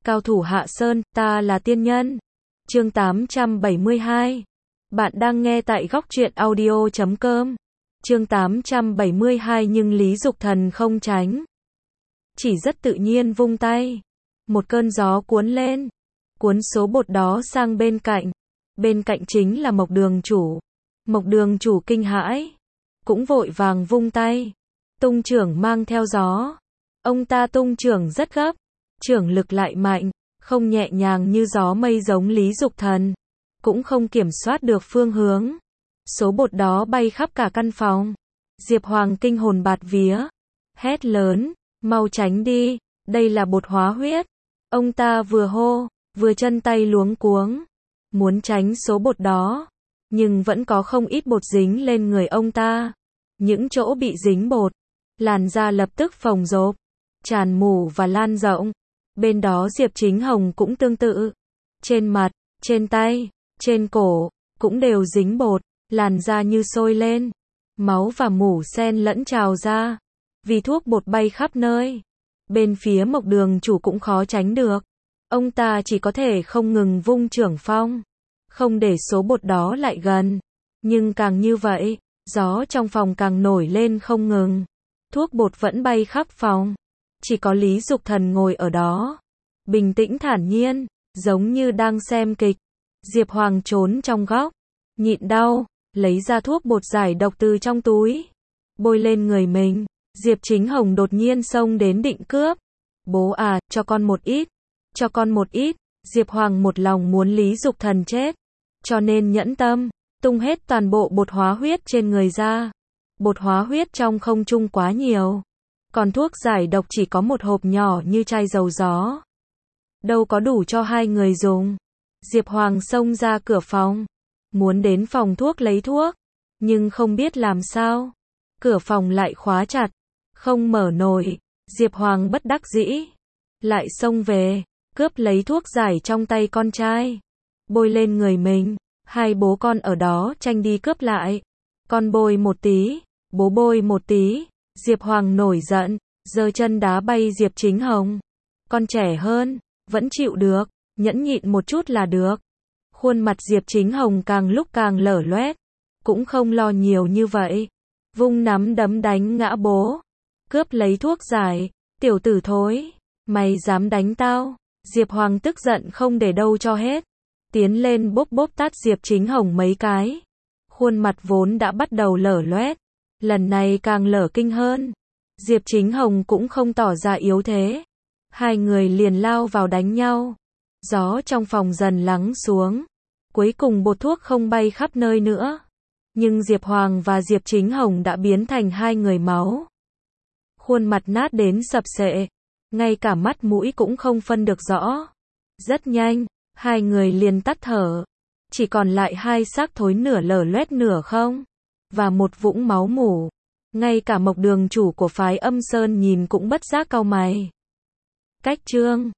Cao thủ hạ sơn, ta là tiên nhân. Chương 872. Bạn đang nghe tại góc truyện audio.com. Chương 872 nhưng Lý Dục Thần không tránh. Chỉ rất tự nhiên vung tay. Một cơn gió cuốn lên. Cuốn số bột đó sang bên cạnh. Bên cạnh chính là Mộc Đường Chủ. Mộc Đường Chủ kinh hãi. Cũng vội vàng vung tay. Tung chưởng mang theo gió. Ông ta tung chưởng rất gấp. Chưởng lực lại mạnh. Không nhẹ nhàng như gió mây giống Lý Dục Thần. Cũng không kiểm soát được phương hướng. Số bột đó bay khắp cả căn phòng. Diệp Hoàng kinh hồn bạt vía. Hét lớn, mau tránh đi, đây là bột hóa huyết. Ông ta vừa hô, vừa chân tay luống cuống. Muốn tránh số bột đó. Nhưng vẫn có không ít bột dính lên người ông ta. Những chỗ bị dính bột. Làn da lập tức phồng rộp. Tràn mủ và lan rộng. Bên đó Diệp Chính Hồng cũng tương tự. Trên mặt, trên tay, trên cổ, cũng đều dính bột. Làn da như sôi lên. Máu và mủ xen lẫn trào ra. Vì thuốc bột bay khắp nơi. Bên phía Mộc Đường Chủ cũng khó tránh được. Ông ta chỉ có thể không ngừng vung chưởng phong. Không để số bột đó lại gần. Nhưng càng như vậy, gió trong phòng càng nổi lên không ngừng. Thuốc bột vẫn bay khắp phòng. Chỉ có Lý Dục Thần ngồi ở đó. Bình tĩnh thản nhiên, giống như đang xem kịch. Diệp Hoàng trốn trong góc. Nhịn đau, lấy ra thuốc bột giải độc từ trong túi. Bôi lên người mình. Diệp Chính Hồng đột nhiên xông đến định cướp. Bố à, cho con một ít. Cho con một ít. Diệp Hoàng một lòng muốn Lý Dục Thần chết. Cho nên nhẫn tâm, tung hết toàn bộ bột hóa huyết trên người ra. Bột hóa huyết trong không trung quá nhiều. Còn thuốc giải độc chỉ có một hộp nhỏ như chai dầu gió. Đâu có đủ cho hai người dùng. Diệp Hoàng xông ra cửa phòng. Muốn đến phòng thuốc lấy thuốc. Nhưng không biết làm sao. Cửa phòng lại khóa chặt. Không mở nổi. Diệp Hoàng bất đắc dĩ. Lại xông về. Cướp lấy thuốc giải trong tay con trai. Bôi lên người mình. Hai bố con ở đó tranh đi cướp lại. Con bôi một tí. Bố bôi một tí. Diệp Hoàng nổi giận. Giơ chân đá bay Diệp Chính Hồng. Con trẻ hơn. Vẫn chịu được. Nhẫn nhịn một chút là được. Khuôn mặt Diệp Chính Hồng càng lúc càng lở loét. Cũng không lo nhiều như vậy. Vung nắm đấm đánh ngã bố. Cướp lấy thuốc giải. Tiểu tử thối. Mày dám đánh tao. Diệp Hoàng tức giận không để đâu cho hết. Tiến lên bóp bóp tát Diệp Chính Hồng mấy cái. Khuôn mặt vốn đã bắt đầu lở loét. Lần này càng lở kinh hơn. Diệp Chính Hồng cũng không tỏ ra yếu thế. Hai người liền lao vào đánh nhau. Gió trong phòng dần lắng xuống. Cuối cùng bột thuốc không bay khắp nơi nữa. Nhưng Diệp Hoàng và Diệp Chính Hồng đã biến thành hai người máu. Khuôn mặt nát đến sập sệ. Ngay cả mắt mũi cũng không phân được rõ. Rất nhanh, hai người liền tắt thở. Chỉ còn lại hai xác thối nửa lở loét nửa không. Và một vũng máu mủ. Ngay cả Mộc Đường Chủ của phái Âm Sơn nhìn cũng bất giác cau mày. Cách chương